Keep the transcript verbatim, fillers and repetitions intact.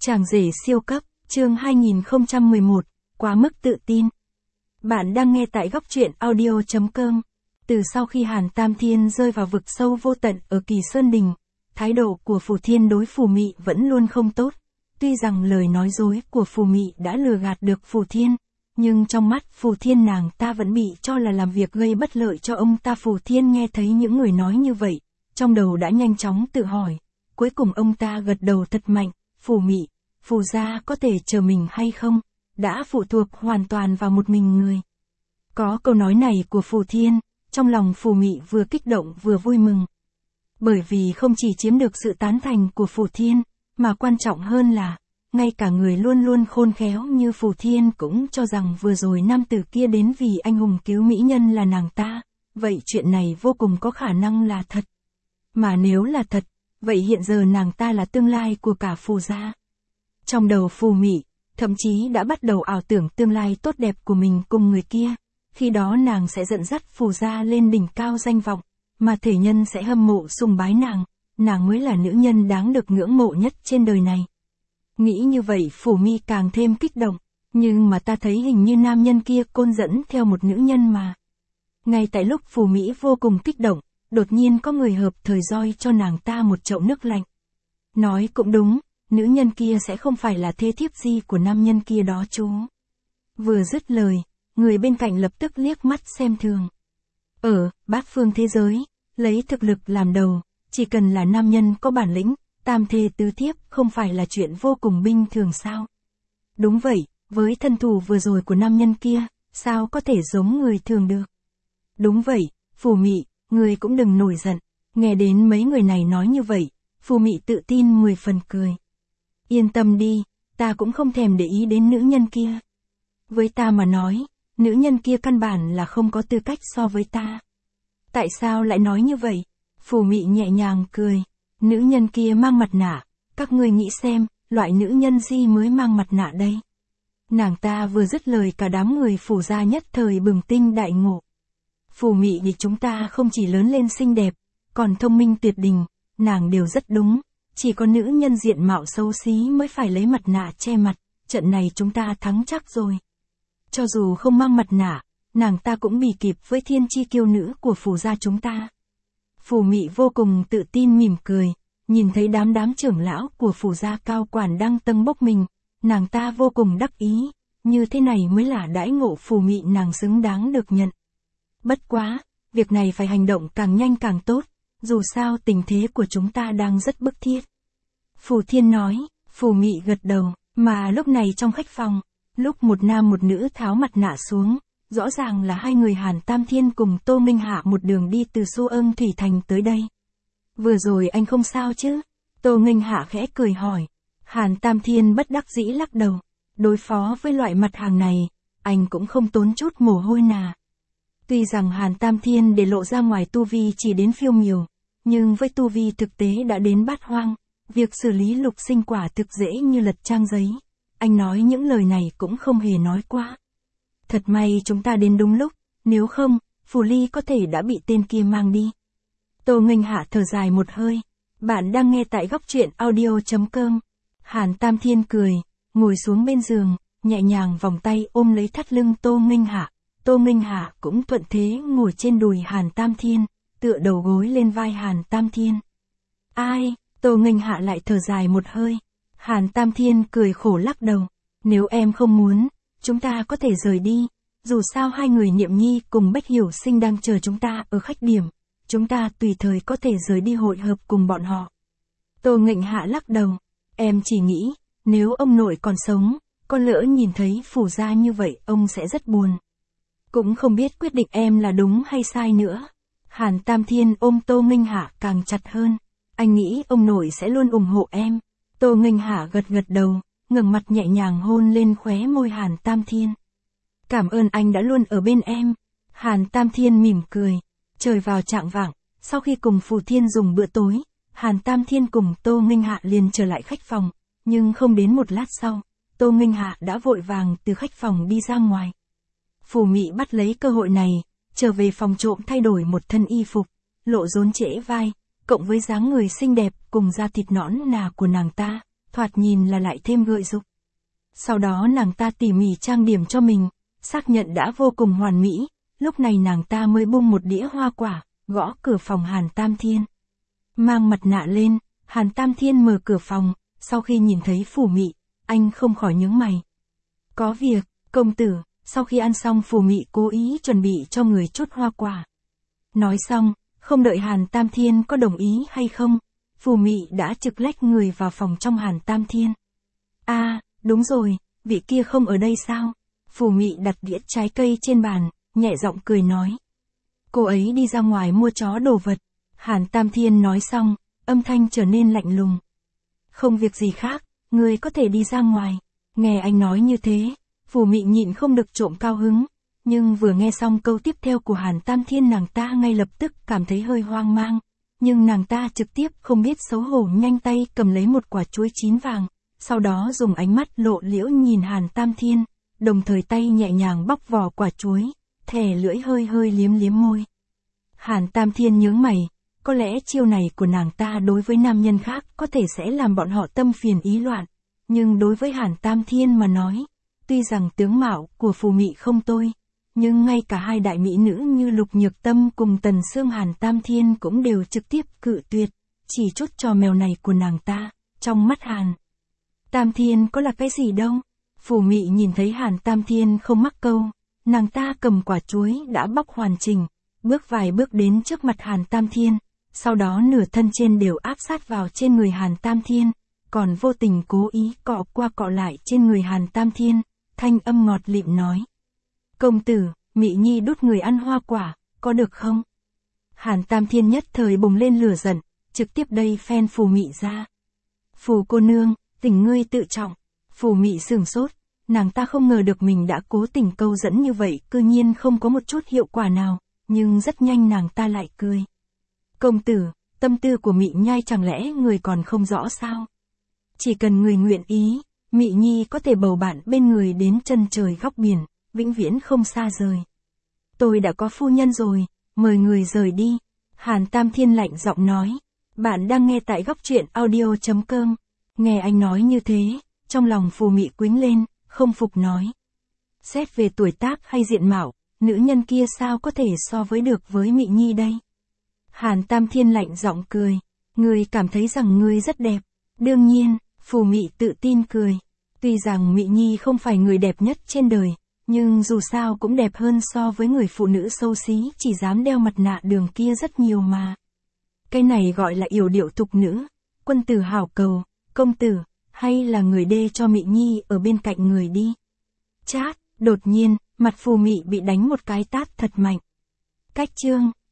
Chàng rể siêu cấp, chương hai nghìn không trăm mười một, quá mức tự tin. Bạn đang nghe tại góc truyện audio chấm com. Từ sau khi Hàn Tam Thiên rơi vào vực sâu vô tận ở Kỳ Sơn Đình, thái độ của Phù Thiên đối Phù Mị vẫn luôn không tốt. Tuy rằng lời nói dối của Phù Mị đã lừa gạt được Phù Thiên, nhưng trong mắt Phù Thiên nàng ta vẫn bị cho là làm việc gây bất lợi cho ông ta. Phù Thiên nghe thấy những người nói như vậy, trong đầu đã nhanh chóng tự hỏi. Cuối cùng ông ta gật đầu thật mạnh, Phù Mị, Phù gia có thể chờ mình hay không, đã phụ thuộc hoàn toàn vào một mình người. Có câu nói này của Phù Thiên, trong lòng Phù Mị vừa kích động vừa vui mừng. Bởi vì không chỉ chiếm được sự tán thành của Phù Thiên, mà quan trọng hơn là, ngay cả người luôn luôn khôn khéo như Phù Thiên cũng cho rằng vừa rồi nam tử kia đến vì anh hùng cứu mỹ nhân là nàng ta, vậy chuyện này vô cùng có khả năng là thật. Mà nếu là thật, vậy hiện giờ nàng ta là tương lai của cả Phù gia. Trong đầu Phù Mị, thậm chí đã bắt đầu ảo tưởng tương lai tốt đẹp của mình cùng người kia, khi đó nàng sẽ dẫn dắt Phù gia lên đỉnh cao danh vọng, mà thể nhân sẽ hâm mộ sùng bái nàng, nàng mới là nữ nhân đáng được ngưỡng mộ nhất trên đời này. Nghĩ như vậy Phù Mị càng thêm kích động, nhưng mà ta thấy hình như nam nhân kia côn dẫn theo một nữ nhân mà. Ngay tại lúc Phù Mị vô cùng kích động, đột nhiên có người hợp thời roi cho nàng ta một chậu nước lạnh. Nói cũng đúng, nữ nhân kia sẽ không phải là thê thiếp gì của nam nhân kia đó chú. Vừa dứt lời, người bên cạnh lập tức liếc mắt xem thường. Ở bát phương thế giới, lấy thực lực làm đầu, chỉ cần là nam nhân có bản lĩnh, tam thê tứ thiếp không phải là chuyện vô cùng bình thường sao? Đúng vậy, với thân thủ vừa rồi của nam nhân kia, sao có thể giống người thường được? Đúng vậy, Phù Mị, người cũng đừng nổi giận. Nghe đến mấy người này nói như vậy, Phù Mị tự tin mười phần cười. Yên tâm đi, ta cũng không thèm để ý đến nữ nhân kia. Với ta mà nói, nữ nhân kia căn bản là không có tư cách so với ta. Tại sao lại nói như vậy? Phù Mị nhẹ nhàng cười. Nữ nhân kia mang mặt nạ, các ngươi nghĩ xem, loại nữ nhân gì mới mang mặt nạ đây? Nàng ta vừa dứt lời cả đám người Phù gia nhất thời bừng tinh đại ngộ. Phù Mị thì chúng ta không chỉ lớn lên xinh đẹp, còn thông minh tuyệt đình, nàng đều rất đúng. Chỉ có nữ nhân diện mạo xấu xí mới phải lấy mặt nạ che mặt, trận này chúng ta thắng chắc rồi. Cho dù không mang mặt nạ, nàng ta cũng bì kịp với thiên chi kiêu nữ của Phù gia chúng ta. Phù Mị vô cùng tự tin mỉm cười, nhìn thấy đám đám trưởng lão của Phù gia cao quản đang tâng bốc mình, nàng ta vô cùng đắc ý, như thế này mới là đãi ngộ Phù Mị nàng xứng đáng được nhận. Bất quá, việc này phải hành động càng nhanh càng tốt, dù sao tình thế của chúng ta đang rất bức thiết. Phù Thiên nói, Phù Mị gật đầu, mà lúc này trong khách phòng, lúc một nam một nữ tháo mặt nạ xuống, rõ ràng là hai người Hàn Tam Thiên cùng Tô Minh Hạ một đường đi từ Xu Ân Thủy Thành tới đây. Vừa rồi anh không sao chứ? Tô Minh Hạ khẽ cười hỏi. Hàn Tam Thiên bất đắc dĩ lắc đầu, đối phó với loại mặt hàng này, anh cũng không tốn chút mồ hôi nào. Tuy rằng Hàn Tam Thiên để lộ ra ngoài tu vi chỉ đến phiêu miểu, nhưng với tu vi thực tế đã đến bát hoang, việc xử lý lục sinh quả thực dễ như lật trang giấy. Anh nói những lời này cũng không hề nói quá. Thật may chúng ta đến đúng lúc, nếu không, Phù Ly có thể đã bị tên kia mang đi. Tô Nghênh Hạ thở dài một hơi. Bạn đang nghe tại góc truyện audio chấm com. Hàn Tam Thiên cười, ngồi xuống bên giường, nhẹ nhàng vòng tay ôm lấy thắt lưng Tô Nghênh Hạ. Tô Nghênh Hạ cũng thuận thế ngồi trên đùi Hàn Tam Thiên, tựa đầu gối lên vai Hàn Tam Thiên. Ai? Tô Nghênh Hạ lại thở dài một hơi. Hàn Tam Thiên cười khổ lắc đầu. Nếu em không muốn, chúng ta có thể rời đi. Dù sao hai người Niệm Nhi cùng Bách Hiểu Sinh đang chờ chúng ta ở khách điểm. Chúng ta tùy thời có thể rời đi hội hợp cùng bọn họ. Tô Nghênh Hạ lắc đầu. Em chỉ nghĩ, nếu ông nội còn sống, con lỡ nhìn thấy Phù gia như vậy ông sẽ rất buồn. Cũng không biết quyết định em là đúng hay sai nữa. Hàn Tam Thiên ôm Tô Nghênh Hạ càng chặt hơn. Anh nghĩ ông nội sẽ luôn ủng hộ em. Tô Nghênh Hạ gật gật đầu, ngẩng mặt nhẹ nhàng hôn lên khóe môi Hàn Tam Thiên. Cảm ơn anh đã luôn ở bên em. Hàn Tam Thiên mỉm cười. Trời vào chạng vạng, sau khi cùng Phù Thiên dùng bữa tối, Hàn Tam Thiên cùng Tô Nghênh Hạ liền trở lại khách phòng, nhưng không đến một lát sau, Tô Nghênh Hạ đã vội vàng từ khách phòng đi ra ngoài. Phù Mị bắt lấy cơ hội này, trở về phòng trộm thay đổi một thân y phục, lộ rốn trễ vai, cộng với dáng người xinh đẹp cùng da thịt nõn nà của nàng ta, thoạt nhìn là lại thêm gợi dục. Sau đó nàng ta tỉ mỉ trang điểm cho mình, xác nhận đã vô cùng hoàn mỹ, lúc này nàng ta mới bung một đĩa hoa quả, gõ cửa phòng Hàn Tam Thiên. Mang mặt nạ lên, Hàn Tam Thiên mở cửa phòng, sau khi nhìn thấy Phù Mị, anh không khỏi nhướng mày. Có việc, công tử, sau khi ăn xong Phù Mị cố ý chuẩn bị cho người chút hoa quả. Nói xong, không đợi Hàn Tam Thiên có đồng ý hay không, Phù Mị đã trực lách người vào phòng trong Hàn Tam Thiên. A, à, đúng rồi, vị kia không ở đây sao? Phù Mị đặt đĩa trái cây trên bàn, nhẹ giọng cười nói. Cô ấy đi ra ngoài mua chó đồ vật. Hàn Tam Thiên nói xong, âm thanh trở nên lạnh lùng. Không việc gì khác, người có thể đi ra ngoài. Nghe anh nói như thế, Phù Mị nhịn không được trộm cao hứng. Nhưng vừa nghe xong câu tiếp theo của Hàn Tam Thiên nàng ta ngay lập tức cảm thấy hơi hoang mang. Nhưng nàng ta trực tiếp không biết xấu hổ nhanh tay cầm lấy một quả chuối chín vàng. Sau đó dùng ánh mắt lộ liễu nhìn Hàn Tam Thiên, đồng thời tay nhẹ nhàng bóc vỏ quả chuối, thè lưỡi hơi hơi liếm liếm môi. Hàn Tam Thiên nhướng mày, có lẽ chiêu này của nàng ta đối với nam nhân khác có thể sẽ làm bọn họ tâm phiền ý loạn, nhưng đối với Hàn Tam Thiên mà nói, tuy rằng tướng mạo của Phù Mị không tồi, nhưng ngay cả hai đại mỹ nữ như Lục Nhược Tâm cùng Tần Sương Hàn Tam Thiên cũng đều trực tiếp cự tuyệt, chỉ chút trò mèo này của nàng ta, trong mắt Hàn Tam Thiên có là cái gì đâu. Phù Mị nhìn thấy Hàn Tam Thiên không mắc câu, nàng ta cầm quả chuối đã bóc hoàn chỉnh, bước vài bước đến trước mặt Hàn Tam Thiên, sau đó nửa thân trên đều áp sát vào trên người Hàn Tam Thiên, còn vô tình cố ý cọ qua cọ lại trên người Hàn Tam Thiên, thanh âm ngọt lịm nói. Công tử, Mị Nhi đút người ăn hoa quả, có được không? Hàn Tam Thiên nhất thời bùng lên lửa giận, trực tiếp đây phen Phù Mị ra. Phù cô nương, tình ngươi tự trọng. Phù Mị sửng sốt, nàng ta không ngờ được mình đã cố tình câu dẫn như vậy, cư nhiên không có một chút hiệu quả nào, nhưng rất nhanh nàng ta lại cười. Công tử, tâm tư của Mị Nhai chẳng lẽ người còn không rõ sao? Chỉ cần người nguyện ý, Mị Nhi có thể bầu bạn bên người đến chân trời góc biển, vĩnh viễn không xa rời. Tôi đã có phu nhân rồi, mời người rời đi. Hàn Tam Thiên lạnh giọng nói. Bạn đang nghe tại góc truyện audio chấm com. Nghe anh nói như thế, trong lòng Phù Mị quĩnh lên, không phục nói. Xét về tuổi tác hay diện mạo, nữ nhân kia sao có thể so với được với Mị Nhi đây? Hàn Tam Thiên lạnh giọng cười. Người cảm thấy rằng ngươi rất đẹp. Đương nhiên, Phù Mị tự tin cười. Tuy rằng Mị Nhi không phải người đẹp nhất trên đời, nhưng dù sao cũng đẹp hơn so với người phụ nữ xấu xí chỉ dám đeo mặt nạ đường kia rất nhiều mà. Cái này gọi là yểu điệu thục nữ. Quân tử hảo cầu, công tử, hay là người đê cho Mị Nhi ở bên cạnh người đi. Chát, đột nhiên, mặt Phù Mị bị đánh một cái tát thật mạnh. Cách chương.